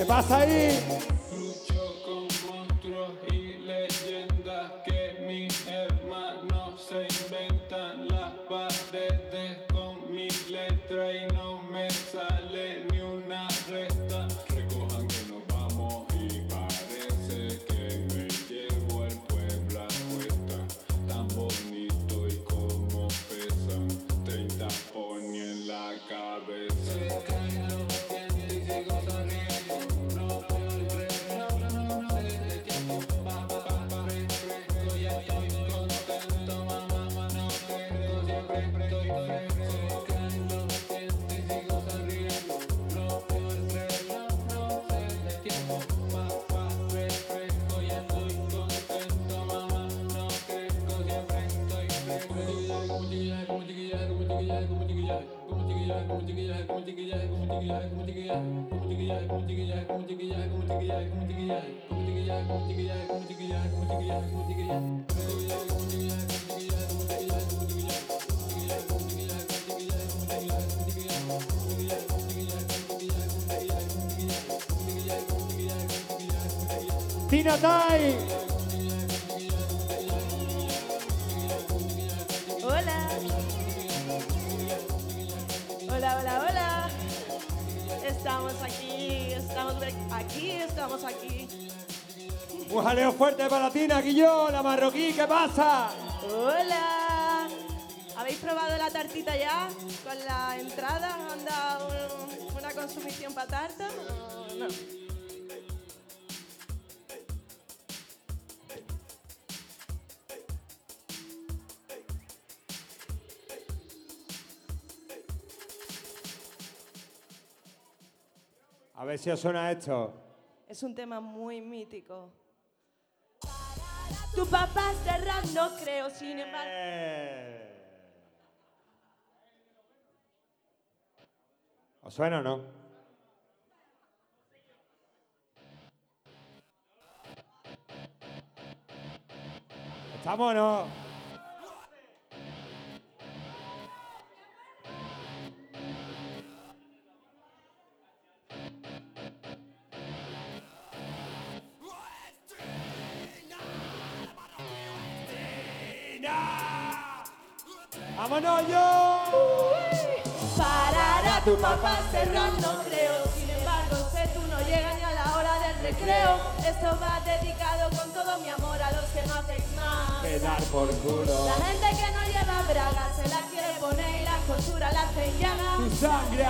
pasa ahí? Lucho con monstruos y leyendas que mis hermanos se inventan las paredes con mi letra y no me sale ni una resta. Recojan que nos vamos y parece que me llevo el pueblo a cuesta. Tan bonito y como pesan 30 poni en la cabeza. Tina Tai. Hola. Hola, hola, hola. Estamos aquí. Un jaleo fuerte para Tina, Guillón, la marroquí, ¿qué pasa? Hola. ¿Habéis probado la tartita ya? ¿Con la entrada? ¿Han dado una consumición para tarta? No. A ver si os suena esto. Es un tema muy mítico. Tu papá es de rap, no creo, sin embargo. ¿Os suena o no? ¿Estamos o no? ¡Vámonos yo! Parará tu papá cerrar, no creo. Sin embargo, sé tú no llegas ni a la hora del recreo. Esto va dedicado con todo mi amor a los que no hacen más. Quedar por culo. La gente que no lleva bragas se la quiere poner y la costura la hace llaga. ¡Tu sangre!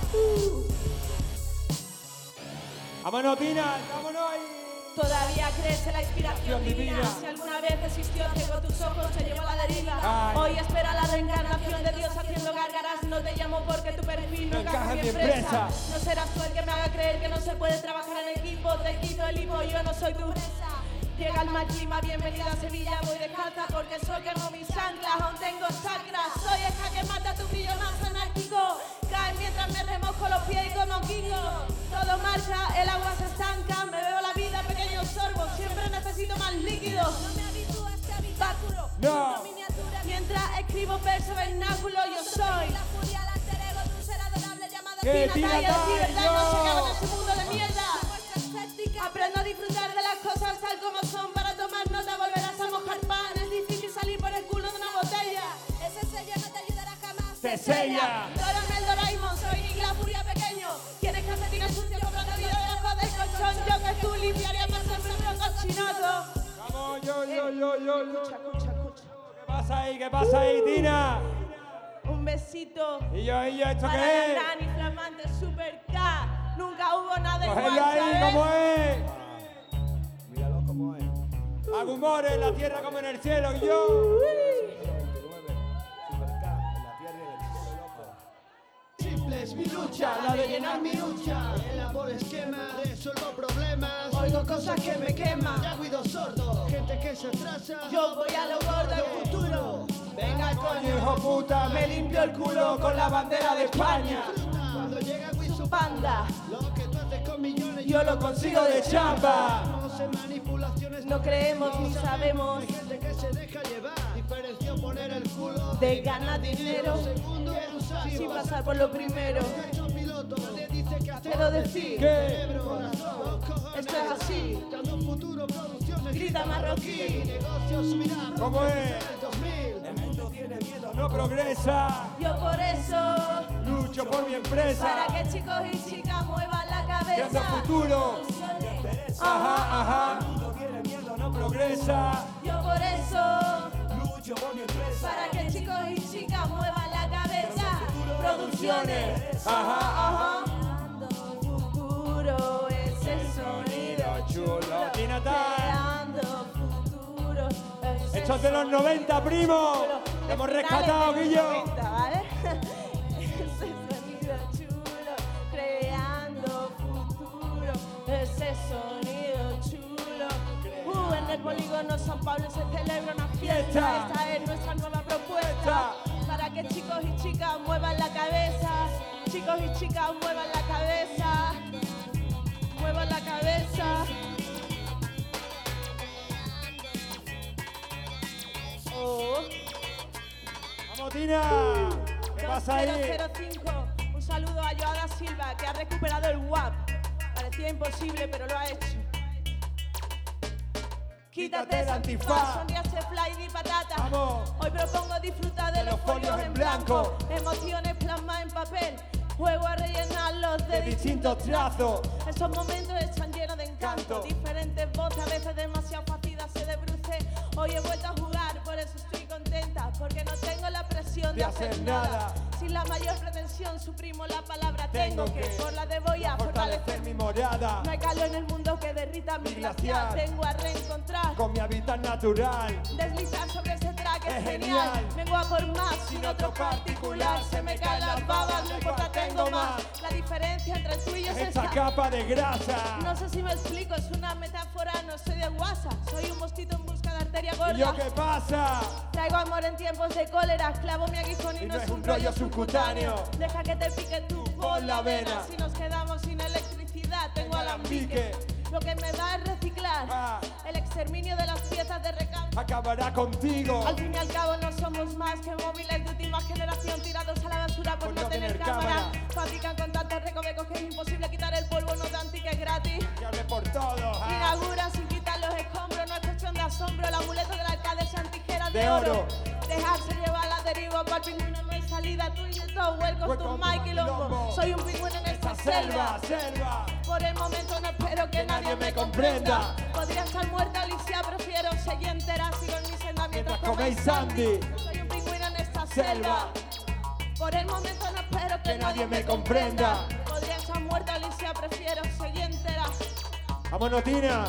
¡Vámonos, Tina! ¡Vámonos ahí! Todavía crees en la inspiración divina. Si alguna vez existió, ciego tus ojos, se llevó a la deriva. Ay. Hoy espera la reencarnación de Dios haciendo gárgaras. No te llamo porque tu perfil no encaja en mi empresa. No serás tú el que me haga creer que no se puede trabajar en equipo. Te quito el hipo, yo no soy tu presa. Llega el mal clima, bienvenida a Sevilla. Voy descalza porque soy quemo mis anclas. Aún tengo sangras, soy esa que mata tu brillo más anárquico. Caen mientras me remojo los pies y como Kingo. Todo marcha, el agua se estanca. Me bebo la vida, pequeños sorbos. Siempre necesito más líquido. No me habitúo a este habitáculo. No. Mientras escribo verso vernáculo, yo soy La furia, el alter ego de un ser adorable llamado ¿Qué? Tina Tai, el cibertal no se acaba en yo. este mundo de mierda. Muestra escéptica. Aprendo a disfrutar de las cosas tal como son. Para tomar nota volverás a mojar pan. Es difícil salir por el culo de una botella. Ese sello no te ayudará jamás. ¡Te sella! Coronel Doraemon, soy Nick la furia pequeño. Tienes calcetines sucios comprando vida debajo del colchón. Yo que tú limpiarías más siempre un cochinato. ¡Vamos, yo! Escucha. ¿Qué pasa ahí? ¿Qué pasa ahí, Tina? Un besito Y yo, ¿esto para qué es? la gran y flamante Super K. Nunca hubo nada igual, ¡Cogedlo ahí, ¿sabes? cómo es! Míralo como es. Hago humores en la tierra como en el cielo, y yo. 29, Supercar, en la tierra y en el cielo, loco. Simple es mi lucha, la de llenar mi lucha. Elaboro esquemas, resuelvo problemas. Oigo cosas que me queman, ya cuido sordo. Gente que se atrasa, Yo voy a lo gordo del del futuro. Venga, coño, hijo puta, me limpio el culo con la bandera de España. Cuando llega Wisu Panda. lo que tú haces con millones, Yo lo consigo de chapa. no sé manipulaciones. No creemos ni sabemos Hay gente que se deja llevar. Diferenció poner el culo de ganar dinero segundo. sin pasar por lo primero. Hecho piloto, nadie dice que quiero decir ¿Qué? Corazón, esto es así. Dando un futuro, producciones, Grita marroquí. negocios subirán. ¿Cómo es? El 2000. El mundo tiene miedo, No progresa. Yo por eso, Lucho por mi empresa. para que chicos y chicas muevan la cabeza. Creando futuro. Ajá, ajá. el mundo tiene miedo, no Progresa. Yo por eso, lucho por mi empresa. para que chicos y chicas muevan la cabeza. Producciones. Ajá, ajá. Creando futuro, ese sonido chulo. Tina Tay. Creando futuro, ese Hechos de los 90, primo. sonido. Te hemos Finales rescatado, de los Guillo. 90, ¿vale? Ese sonido chulo, creando futuro, ese sonido chulo. En el polígono San Pablo se celebra una fiesta. Esta es nuestra nueva propuesta. Para que chicos y chicas muevan la cabeza. Chicos y chicas muevan la cabeza. Muevan la cabeza. Oh. Vamos, Tina. ¿Qué pasa ahí? 2005. Un saludo a Joada Silva, que ha recuperado el WAP. Parecía imposible, pero lo ha hecho. Quítate ese antifaz, sonríase fly ni patata. Vamos. Hoy propongo disfrutar de los folios en blanco. Emociones plasmadas en papel. Juego a rellenarlos de distintos trazos. Esos momentos están llenos de encanto. Diferentes voces, a veces demasiado fáciles se debruce. Hoy he vuelto a jugar, por eso estoy contenta. Porque no tengo la presión de hacer nada. Sin la mayor pretensión suprimo la palabra tengo que. Por la de voy a Fortalecer mi morada. No hay calor en el mundo que derrita mi glaciar. Vengo a reencontrar. Con mi hábitat natural. Deslizar sobre ese track es Es genial. genial. Vengo a por más, sin otro particular. Se me caen las babas, no importa, tengo más. La diferencia entre tú y yo es Esta esta. capa de grasa. No sé si me explico, es una metáfora, no soy de WhatsApp. Soy un mosquito en busca de arteria ¿Y yo gorda. qué pasa? Traigo amor en tiempos de cólera. Clavo mi aguijón y no es un rollo subcutáneo. Deja que te pique tú por la vena. Si nos quedamos sin electricidad, tengo alambique. Lo que me da es reciclar. Ah. El exterminio de las piezas de recambio. Acabará contigo. Al fin y al cabo no somos más que móviles de última generación tirados a la basura por no tener cámara. Fabrican con tantos recovecos que es imposible quitar el polvo, no dan tickets gratis. Que hable por todo. Ah. Inauguran sin quitar los escombros, no es cuestión de asombro. El amuleto del alcalde sean tijeras de De oro. oro. Dejarse llevar la deriva, para el pingüino no hay salida. Tú y yo todo welcome to my quilombo. Soy un pingüino en esta selva. Selva. Por el momento no espero que nadie me comprenda. Podría estar muerta, Alicia, prefiero seguir entera. Sigo en mi senda mientras coméis Sandy. Soy un pingüino en esta selva. Por el momento no espero que nadie me comprenda. Podría estar muerta, Alicia, prefiero seguir entera. Vámonos, Tina.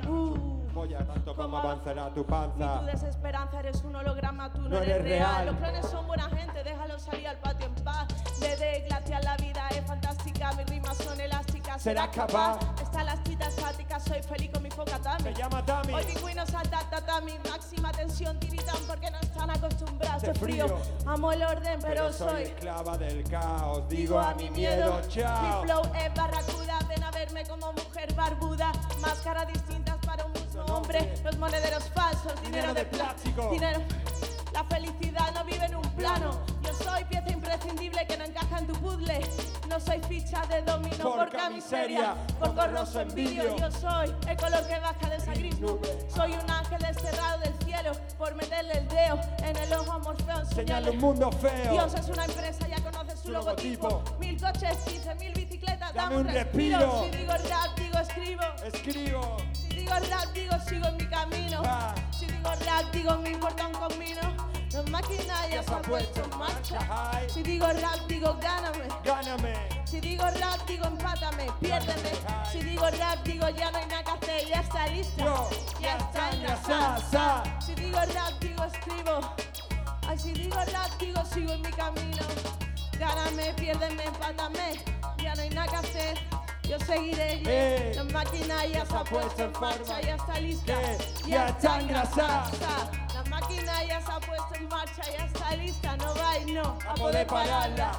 Polla, tanto como Como avanzará tu Ni panza. tu desesperanza, eres un holograma, tú no, No eres eres real. real. Los clones son buena gente, déjalos salir al patio en paz. Desde glacial la vida es fantástica, mis rimas son elásticas. ¿Serás capaz? Está la cita estática, soy feliz con mi foca Tami. Se llama Tami. Hoy pingüinos salta tatami, máxima tensión tiritan porque no están acostumbrados. De Hace frío, frío. amo el orden, pero soy soy. esclava del caos. Digo a mi miedo, chao. Mi flow es barracuda, ven a verme como mujer barbuda. Máscaras distintas para un mismo hombre. Los monederos falsos, dinero de plástico. Dinero. La felicidad no vive en un plano. Yo soy pieza imprescindible que no encaja en tu puzzle. No soy ficha de dominó por camiseria, por corroso envidio. Yo soy el color que baja de esa gris nube. Soy un ángel desterrado del cielo por meterle el dedo en el ojo a Morfeo. Señala un mundo feo. Dios es una empresa, ya conoces su logotipo. 1000 coches, 15.000 bicicletas, dame un respiro. Si digo rap, digo escribo. Escribo. Si digo rap, digo sigo en mi camino. Ah. Si digo rap, digo me importa un comino. La máquina ya se ha puesto en marcha. Ay. Si digo rap, digo gáname. Gáname. Si digo rap, digo empátame, piérdeme. Si digo rap, digo ya no hay nada que hacer, ya está listo. Yo, Ya está engrasada. Si digo rap, digo escribo. Ay, si digo rap, digo sigo en mi camino. Gáname, piérdeme, empátame. Ya no hay nada que hacer. Yo seguiré, la máquina ya se ha puesto en marcha, ya está lista, ya está engrasada. La máquina ya se ha puesto en marcha, ya está lista, no va y no A poder pararla.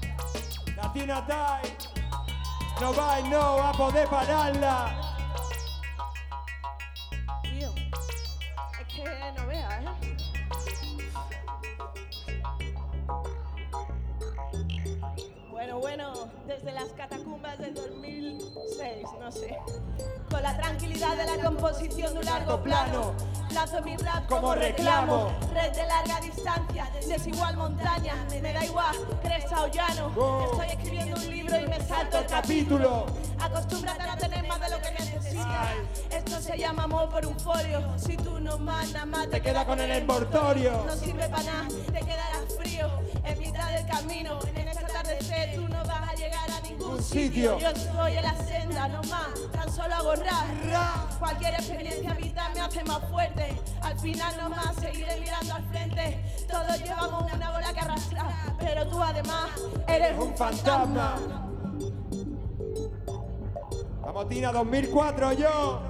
La Tina Tay. No va y no va a poder pararla. Tío, es que no veas, Bueno, Bueno, desde las catacumbas del 2006, no sé. Con la tranquilidad de la composición de un largo plano, lanzo mi rap como reclamo. Red de larga distancia, desigual montaña, me da igual, cresta o llano. Estoy escribiendo un libro y me salto el capítulo. Acostúmbrate a no tener más de lo que necesitas. Esto se llama amor por un folio. Si tú no mandas más, te queda con el envoltorio. No sirve para nada, te quedarás frío en mitad del camino. En esta atardecer tú no vas a llegar a ningún sitio. Yo estoy en la senda, no más, tan solo hago rap. Cualquier experiencia vital me hace más fuerte. Al final no más, seguiré mirando al frente. Todos llevamos una bola que arrastrar, pero tú además eres un fantasma. Vamos, Tina, 2004, yo.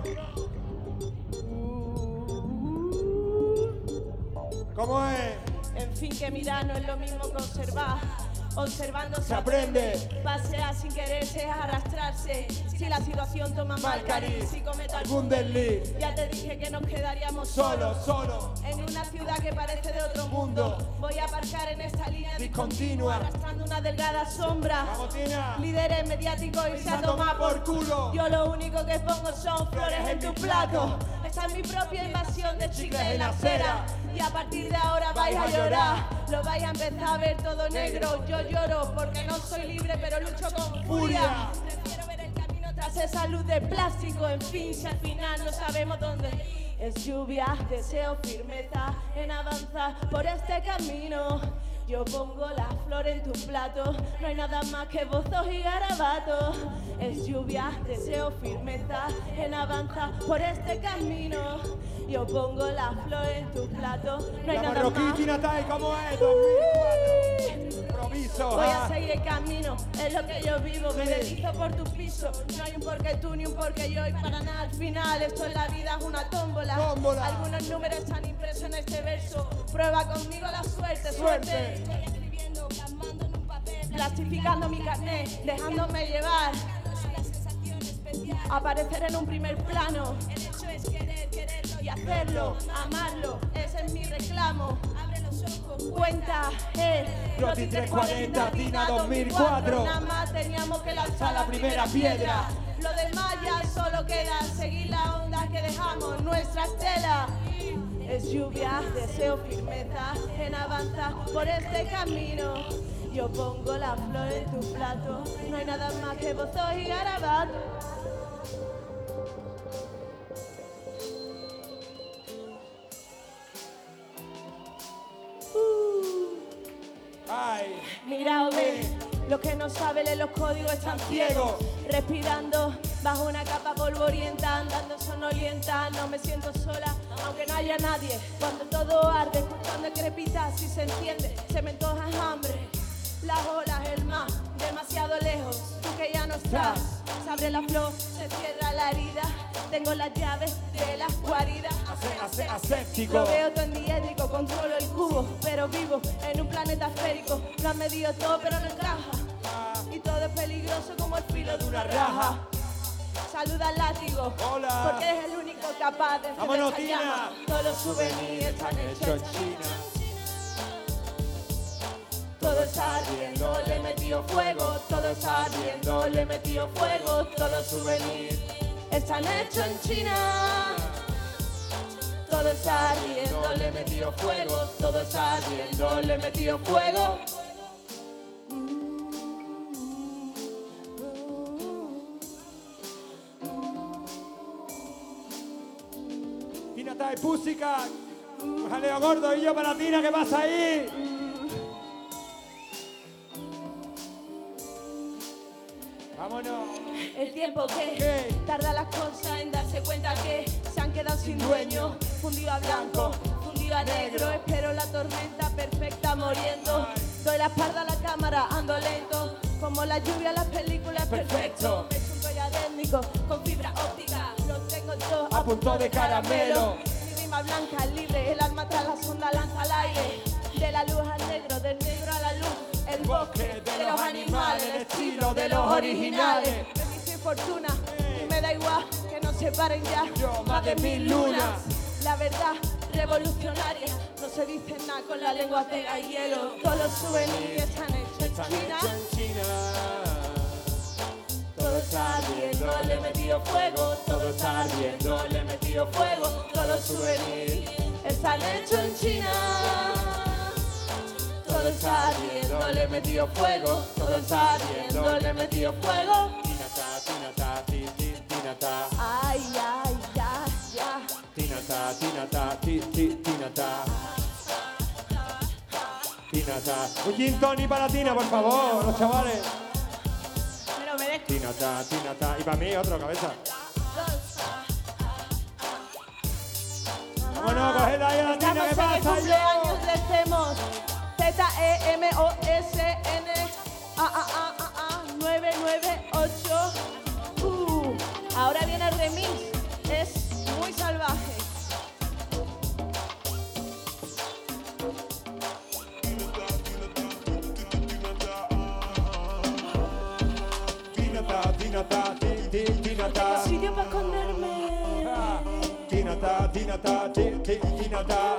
¿Cómo es? En fin, que mirar no es lo mismo que observar. Observando Se aprende. Pasear sin quererse, arrastrarse. Si la situación toma mal cariz, si cometo algún desliz. Ya te dije que nos quedaríamos solo. En una ciudad que parece de otro mundo. Voy a aparcar en esta línea discontinua, arrastrando una delgada sombra. Vamos, Tina. Líderes mediáticos y se a tomar por culo. Yo lo único que pongo son flores en tu plato. Esta es mi propia invasión de chicles en la acera. Y a partir de ahora vais a llorar. Lo vais a empezar a ver todo negro. Yo lloro porque no soy libre, pero lucho con furia. Prefiero ver el camino tras esa luz de plástico. En fin, si al final no sabemos dónde. Es lluvia, deseo firmeza en avanzar por este camino. Yo pongo la flor en tu plato, no hay nada más que bozos y garabatos. Es lluvia, deseo firmeza en avanzar por este camino. Yo pongo la flor en tu plato, no hay nada más. Tina Tai, ¿cómo es? 2004. Improviso. Voy a seguir el camino, es lo que yo vivo. Me deslizo por tu piso, no hay un porqué tú ni un porqué yo. Y para nada al final, esto en la vida es una tómbola. Algunos números están impresos en este verso. Prueba conmigo la suerte. Estoy escribiendo, plasmando en un papel, clasificando mi carnet, dejándome llevar. Aparecer en un primer plano. El hecho es quererlo y hacerlo, amarlo. Ese es mi reclamo. Abre los ojos, cuenta. Roti 340, Tina 2004. Nada más teníamos que lanzar la primera piedra. Lo demás ya solo queda seguir la onda que dejamos, nuestra estela. Es lluvia, deseo firmeza en avanzar por este camino. Yo pongo la flor en tu plato, no hay nada más que bozos y garabatos. Ay. Mira, lo que no sabe leer los códigos están ciegos. Respirando bajo una capa polvorienta, andando sonolienta, no me siento sola, aunque no haya nadie. Cuando todo arde, escuchando el crepitar, si se enciende, se me antoja hambre. Las olas, el mar, demasiado lejos, tú que ya no estás. Se abre la flor, se cierra la herida. Tengo las llaves de las guaridas. Aséptico. Lo veo todo en diédrico, controlo el cubo, pero vivo en un planeta esférico. Lo han medido todo, pero no encaja. Y todo es peligroso como el filo de una raja. Saluda al látigo, hola, porque eres el único capaz de encender vámonos, esta Tina. llama. Todos los souvenirs están hechos en China. Todo está ardiendo, le he metido fuego. Todo está ardiendo, le he metido fuego. Todos los souvenirs están hechos en China. Todo está ardiendo, le he metido fuego. Todo está ardiendo, le he metido fuego. Tina Tai, Pussycat. Un jaleo gordo y yo para Tina, ¿qué pasa ahí? Vámonos. El tiempo que ¿Qué? tarda las cosas en darse cuenta que se han quedado sin dueño. Fundido a blanco, fundido a negro. Espero la tormenta perfecta muriendo. Doy la espalda a la cámara, ando lento. Como la lluvia, las películas, perfecto. Me echo un collar étnico con fibra óptica. Lo tengo yo A punto de caramelo. Mi rima blanca, libre. El alma tras la sonda lanza al aire. De la luz al negro, del negro a la luz. El bosque de los animales, el estilo de los originales. Bendición y fortuna, y me da igual que nos separen ya Yo, más de 1000 lunas. La verdad revolucionaria. No se dice nada con la lengua pega y hielo. Todos los souvenirs están hechos en China. Todo está ardiendo, le he metido fuego. Todo está ardiendo, le he metido fuego. Todos los souvenirs están hechos en China. Todo está ardiendo, le he metido fuego. Todo está ardiendo, le he metido fuego. Tinata, tinata, Ay, ay, ya, ya. tinata, tinata, tinata. Tinata. Un gin tonic para Tina, por favor, los chavales. Me lo merezco. Tinata, tinata. Y para mí otro, cabeza. Vámonos, coged ahí a la Tina, ¿qué Estamos en el pasa? cumpleaños de Zemos. ZEMOSN 998. Ahora viene el remix. Es muy salvaje. Tinata, tinata, tinata. Sitio para esconderme. Tinata, tinata, tinata.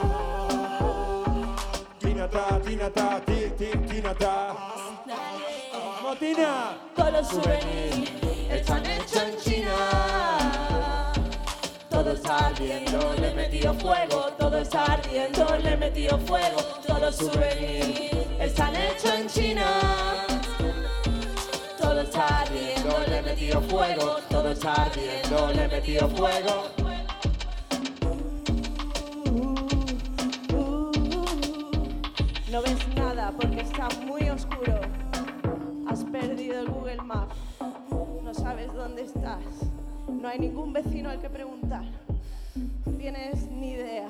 Tinata, tinata, tinata. Vamos, Tina. Todos los souvenirs están hechos en China. Todo está ardiendo, le he metido fuego. Todo está ardiendo, le he metido fuego. Todos los souvenirs están hechos en China. Todo está ardiendo, le he metido fuego. Todo está ardiendo, le he metido fuego. No ves nada porque está muy oscuro. Has perdido el Google Maps. No sabes dónde estás. No hay ningún vecino al que preguntar. No tienes ni idea.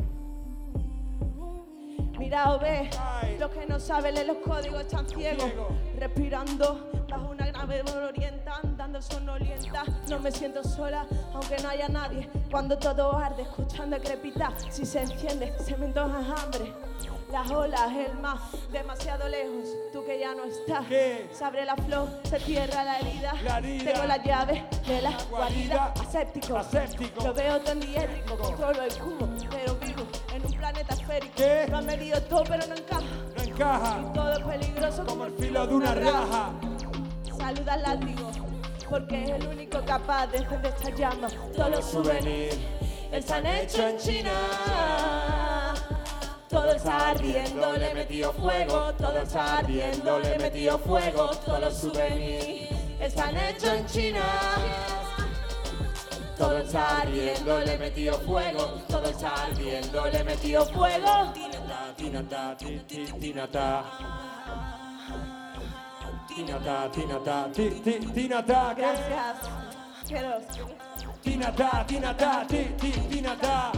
Mira o ve, los que no saben leer los códigos están ciegos. Respirando bajo una grave orienta, andando sonolienta. No me siento sola, aunque no haya nadie. Cuando todo arde, escuchando crepitar. Si se enciende, se me antoja hambre. Las olas, el mar, demasiado lejos. Tú que ya no estás. ¿Qué? Se abre la flor, se cierra la herida. La herida. Tengo las llaves de la guarida. Aséptico. Aséptico. Lo veo todo diétrico. Controlo el cubo, pero vivo en un planeta esférico. ¿Qué? Lo han medido todo, pero no encaja. No encaja. Todo es peligroso Como el filo de una raja. Saluda al látigo, porque es el único capaz de encender esta llama. Todos los souvenirs están hechos en China. Todo está ardiendo, le he metido fuego. Todo está ardiendo, le he metido fuego. Todos los souvenirs están hechos en China. Todo está ardiendo, le he metido fuego. Todo está ardiendo, le he metido fuego. Tinata, tinata. Tinata, tinata, tinata. ¿Qué? Gracias. Quiero. Tinata, tinata, tinata.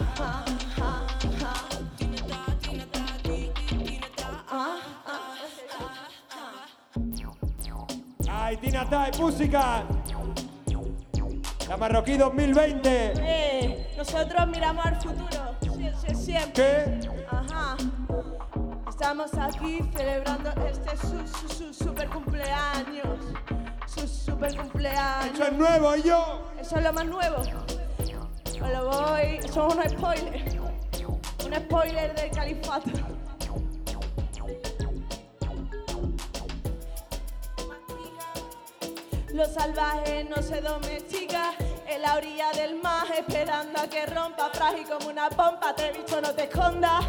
Ay, Tinata, música. La Marroquí 2020. Nosotros miramos al futuro. Siempre. ¿Qué? Ajá. Estamos aquí celebrando este su super cumpleaños. Su super cumpleaños. Eso es nuevo, y yo. Eso es lo más nuevo. Os lo voy. Eso es un spoiler. Un spoiler del califato. Los salvajes no se domestican en la orilla del mar, esperando a que rompa, frágil como una pompa. Te he visto, no te escondas.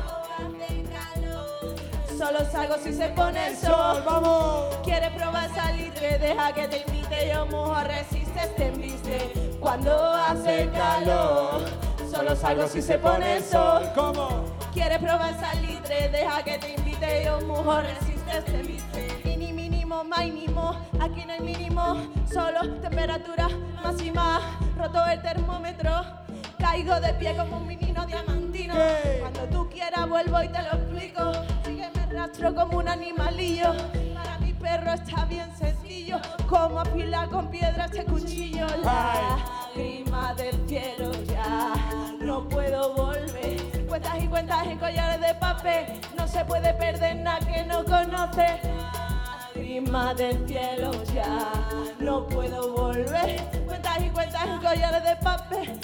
Solo salgo si se pone el sol. Vamos. Quieres probar salitre, deja que te invite. Yo mujo, resistes, te embiste. Cuando hace calor, solo salgo si se pone el sol. ¿Cómo? Quieres probar salitre, deja que te invite. Yo mujo, resistes, te embiste. Mini, mínimo, mínimo, aquí no hay mínimo. Solo temperatura máxima. Roto el termómetro, caigo de pie como un menino diamantino. ¿Qué? Cuando tú quieras vuelvo y te lo explico. Sígueme rastro como un animalillo. Para mi perro está bien sencillo. Como afilar con piedra este cuchillo. Lágrima del cielo ya no puedo volver. Cuentas y cuentas en collares de papel. No se puede perder nada que no conoce. Lágrima del cielo ya no puedo volver. Cuentas y cuentas en collares de papel. No se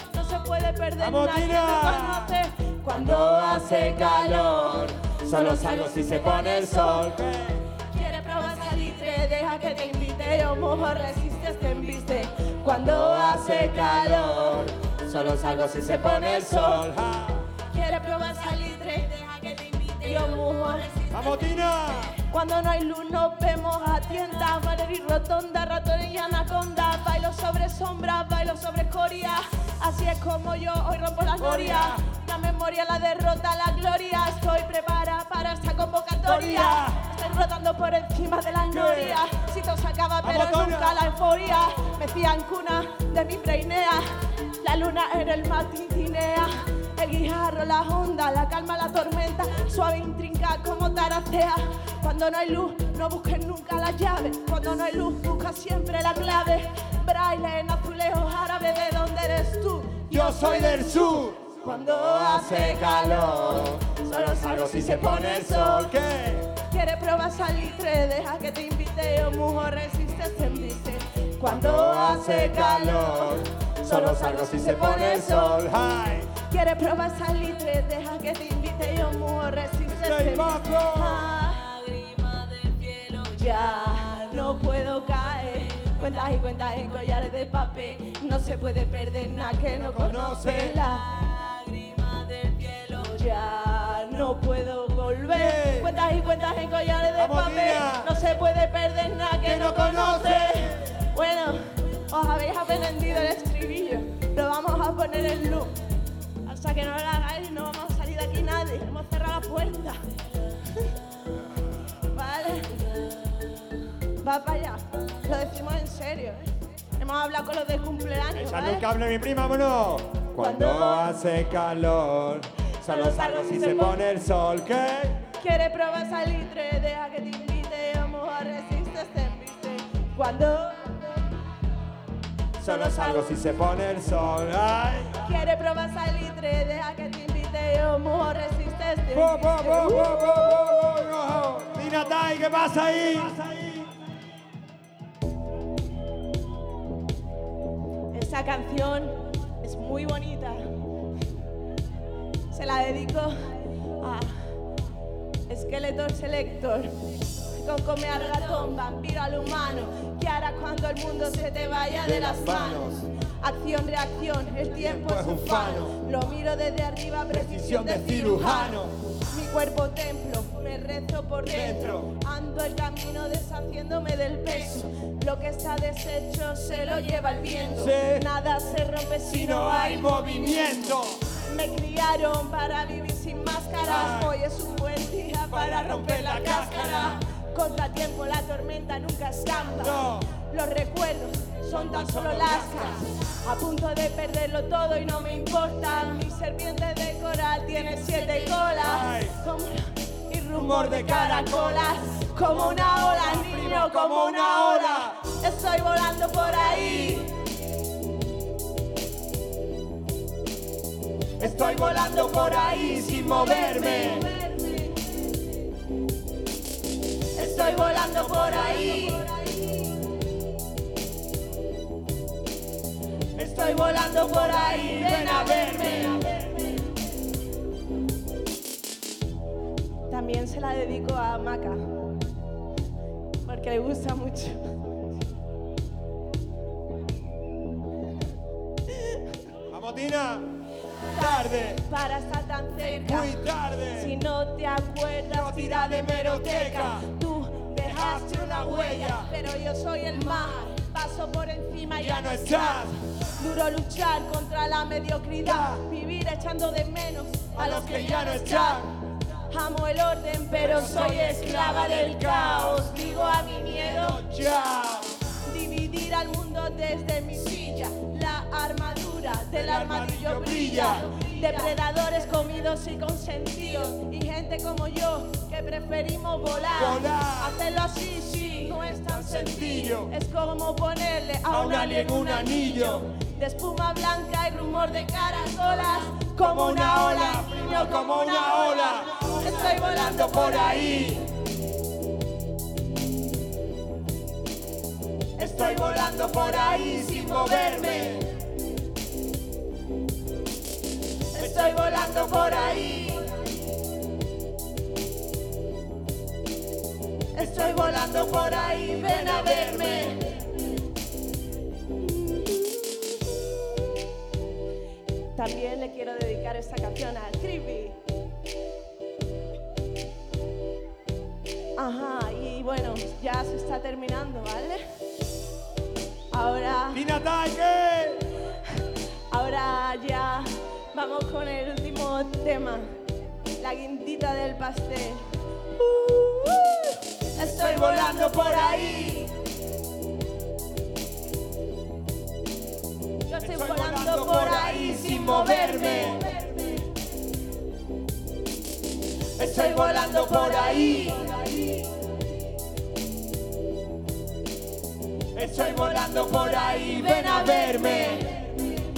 puede perder ¡Vamos, nadie Tina! me conoce. Cuando hace calor, solo salgo si se pone el sol. Quiere probar salitre, deja que te invite. Yo mojo, resistes, te embiste. Cuando hace calor, solo salgo si se pone el sol. Quiere probar salitre, deja que te invite. Yo mojo, resistes. ¡Vamos, Tina! Cuando no hay luz nos vemos a tientas, Valerie Rotonda, ratones y anacondas. Bailo sobre sombras, bailo sobre escoria. Así es como yo hoy rompo la gloria. La memoria, la derrota, la gloria. Estoy preparada para esta convocatoria. Estoy rodando por encima de la gloria. Si todo se acaba pero Vamos, nunca Toña. la euforia. Me fían cuna de mi preinea. La luna en el mar tintinea. El guijarro, la onda, la calma, la tormenta. Suave intrinca como taracea. Cuando no hay luz, no busques nunca la llave. Cuando no hay luz, busca siempre la clave. Braille en azulejos árabe, ¿de dónde eres tú? Yo soy del sur. Cuando hace calor, solo salgo si se pone el sol. ¿Qué? Quiere probar salitre, deja que te invite. Yo mujo, resistes, te embiste. Cuando hace calor, solo salgo si se pone el sol. Hi. Quiere probar salitre, deja que te invite. Yo mujo, resistes, te Soy embiste. Paco. Lágrima del cielo, ya no puedo caer. Cuentas y cuentas en collares de papel. No se puede perder nada que no conoce. Lágrima del cielo, ya no puedo volver. Cuentas y cuentas en collares de Vamos, papel. Tina. No se puede perder nada que no conoce. Bueno, os habéis aprendido el estribillo. Lo vamos a poner en loop. Hasta que no lo hagáis no vamos a salir de aquí nadie. Hemos cerrado la puerta. Vale. Va para allá. Lo decimos en serio, ¿eh? Hemos hablado con los del cumpleaños, Echadle un ¿vale? cable, mi prima, vámonos. Cuando hace calor, solo salgo si se pone el sol. ¿Qué? Quiere probar salitre, deja que te invite. Vamos a resistes, te embiste. Cuando Solo salgo si se pone el sol. Ay. quiere probar salitre, deja que te invite. Vamos a resistes, te ¡Bo, bo, bo, bo, embiste. bo, bo, bo! Tina Tai, ¿qué pasa ahí? Esta canción es muy bonita. Se la dedico a Skeletor Selector. Con come al ratón, vampiro al humano. ¿Qué harás cuando el mundo se te vaya de las manos? Acción, reacción, el tiempo es ufano. Lo miro desde arriba, precisión de cirujano. Mi cuerpo templo, me rezo por dentro. Ando el camino deshaciéndome del peso. Lo que está deshecho se lo lleva el viento. Sí. Nada se rompe Si no hay movimiento. Me criaron para vivir sin máscaras. Ay. Hoy es un buen día para romper la cáscara. Contratiempo, la tormenta nunca escampa. No. Los recuerdos son tan solo lascas. A punto de perderlo todo y no me importa. Mi serpiente de coral tiene 7 colas. Ay. Y rumor de caracolas. Como una ola, niño, como una ola. Estoy volando por ahí. Estoy volando por ahí sin moverme. Estoy volando por ahí. Estoy volando por ahí. Ven a verme. También se la dedico a Maca, porque le gusta mucho. Vamos, Tina. Tarde, Para estar tan cerca. muy tarde. Si no te acuerdas, tira de meroteca. Tú dejaste una huella, pero yo soy el mar. Paso por encima y Ya no estás. Duro luchar contra la mediocridad. Vivir echando de menos a los que ya no están. Amo el orden, pero soy esclava del caos. Digo a mi miedo, Chao. dividir al mundo desde mi silla. La armadura del armadillo brilla. Depredadores comidos y consentidos. Y gente como yo que preferimos volar. Volar. Hacerlo así, sí, no es tan sencillo. Sencillo. Es como ponerle A un alien un anillo. de espuma blanca y rumor de caracolas. Como una ola, niño, como una ola. Estoy volando por ahí. Estoy volando por ahí sin moverme. Estoy volando por ahí. Estoy volando por ahí, ven a verme. También le quiero dedicar esta canción a Creepy. Ajá, y bueno, ya se está terminando, ¿vale? Ahora... ¡Tina Tiger! Ahora ya vamos con el último tema, la guindita del pastel. Estoy volando por ahí. Yo estoy volando por ahí sin moverme. Estoy volando por ahí. Estoy volando por ahí, ven a verme.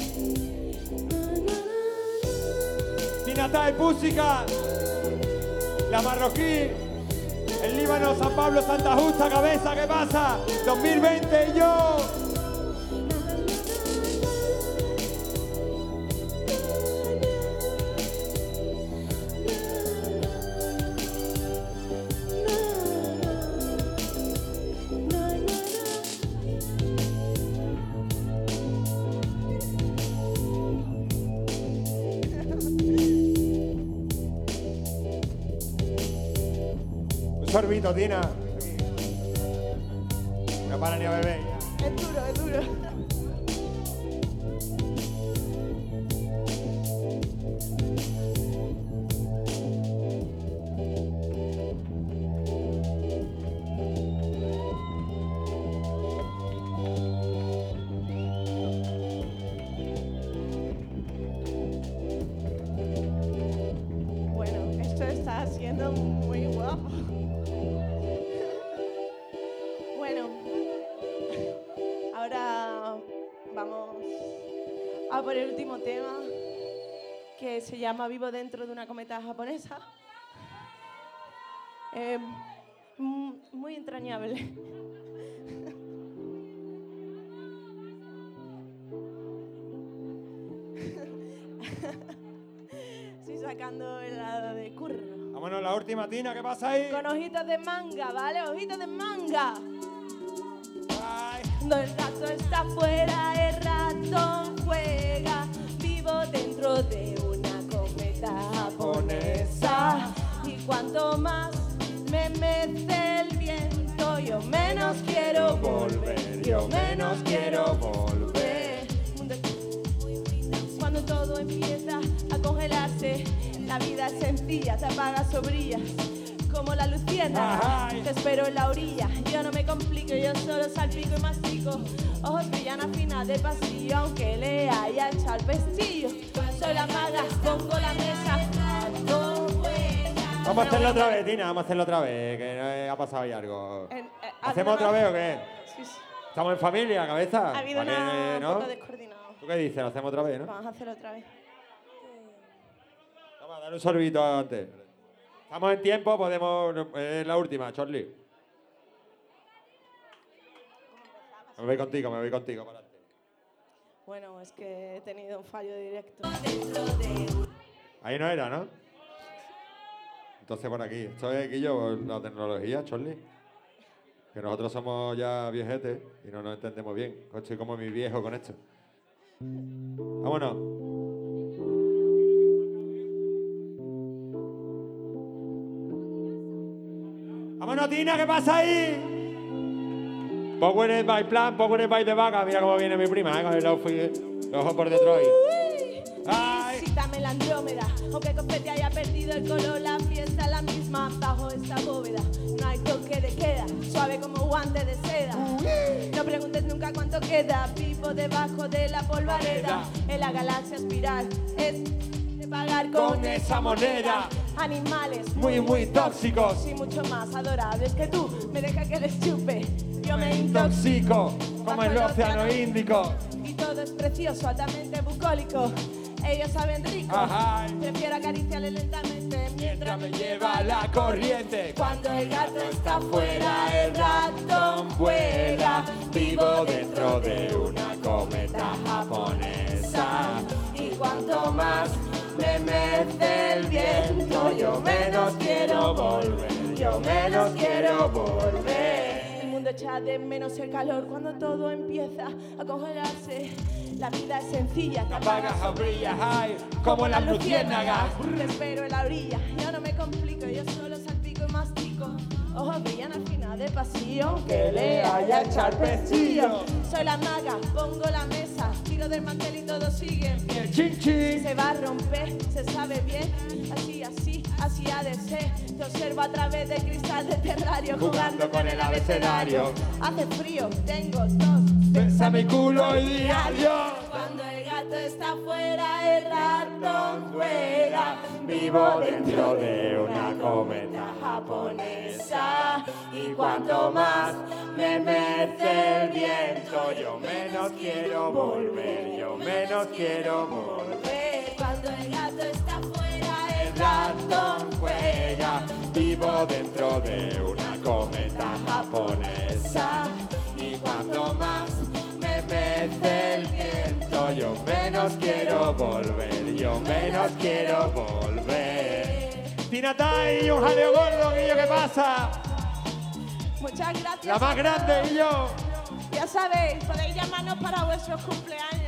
Tina Tiger, música. La Marroquí. El Líbano, San Pablo, Santa Justa, Cabeza, ¿qué pasa? 2020 y yo. Un sorbito, Tina. No para ni a beber. Es duro, es duro. Bueno, esto está siendo muy guapo. Bueno, ahora vamos a por el último tema que se llama Vivo dentro de una cometa japonesa. Muy entrañable. Estoy sacando el lado de curro. Vámonos, la última, Tina, ¿qué pasa ahí? Con ojitos de manga, ¿vale? Ojitos de manga. Ay. Cuando el gato está fuera, el ratón juega. Vivo dentro de una cometa japonesa. Y cuanto más me mece el viento, yo menos quiero volver. Yo menos quiero volver. Cuando todo empieza a congelarse, la vida es sencilla, te apagas o brillas como la luciérnaga. Te espero en la orilla, yo no me complico, yo solo salpico y mastico. Ojos brillan a final de pasillo, aunque le haya echado el pestillo. Soy la maga, pongo la mesa. Vamos a hacerlo otra vez, Tina, vamos a hacerlo otra vez, que ha pasado ahí algo. ¿Hacemos otra vez o qué? Sí, sí. ¿Estamos en familia, cabeza? Ha habido Vale, un ¿no? poco descoordinado. ¿Tú qué dices? ¿Lo hacemos otra vez, no? Vamos a hacerlo otra vez. Vamos a dar un sorbito antes. Estamos en tiempo, podemos... Es la última, Charlie. Me voy contigo para adelante. Bueno, es que he tenido un fallo directo. Ahí no era, ¿no? Entonces por aquí. Esto es aquí yo, la tecnología, Charlie. Que nosotros somos ya viejetes y no nos entendemos bien. Estoy como mi viejo con esto. Vámonos. ¡Vámonos, Tina! ¿Qué pasa ahí? Powered by Plan, Powered by The Vaca. Mira cómo viene mi prima, con el outfit, los ojos por detrás. ¡Ay! Visítame la Andrómeda, aunque confeti haya perdido el color, la fiesta es la misma bajo esta bóveda. No hay toque de queda, suave como guante de seda. No preguntes nunca cuánto queda, vivo debajo de la polvareda. En la galaxia espiral es de pagar con esa moneda. Animales Muy tóxicos. y mucho más adorables que tú. Me deja que les chupe, yo me Intoxico, como el océano Índico. y todo es precioso, altamente bucólico. Ellos saben rico, Ajá. prefiero acariciarle lentamente mientras me Lleva la corriente. Cuando el gato está fuera, el ratón vuela. Vivo dentro de una cometa japonesa. Y cuanto más me yo menos quiero volver, yo menos quiero volver. El mundo echa de menos el calor cuando todo empieza a congelarse. La vida es sencilla, te apagas o brillas, ay, como las luciérnagas. Te espero en la orilla, yo no me complico, yo solo salpico y mastico. Ojos brillan al final del pasillo, que le haya echar pestillo. Soy la maga, pongo la mesa, tiro del mantel y todo sigue en pie. Chin, chin. Se va a romper, se sabe bien, así, así, así ha de ser. Te observo a través del cristal del terrario, jugando con el abecedario. Hace frío, tengo tos, Besa mi culo y diario. cuando el gato está fuera, el ratón juega. Vivo dentro de una cometa japonesa. Y cuanto más me mece el viento, yo menos quiero volver, yo menos quiero volver. Cuando el gato está fuera, el ratón juega. Vivo dentro de una cometa japonesa. Y cuanto más me mece el viento, yo menos quiero volver, yo menos quiero volver. Tina Tai, un jaleo gordo, Guillo, ¿qué pasa? Muchas gracias. La más grande, Guillo. Ya sabéis, podéis llamarnos para vuestros cumpleaños.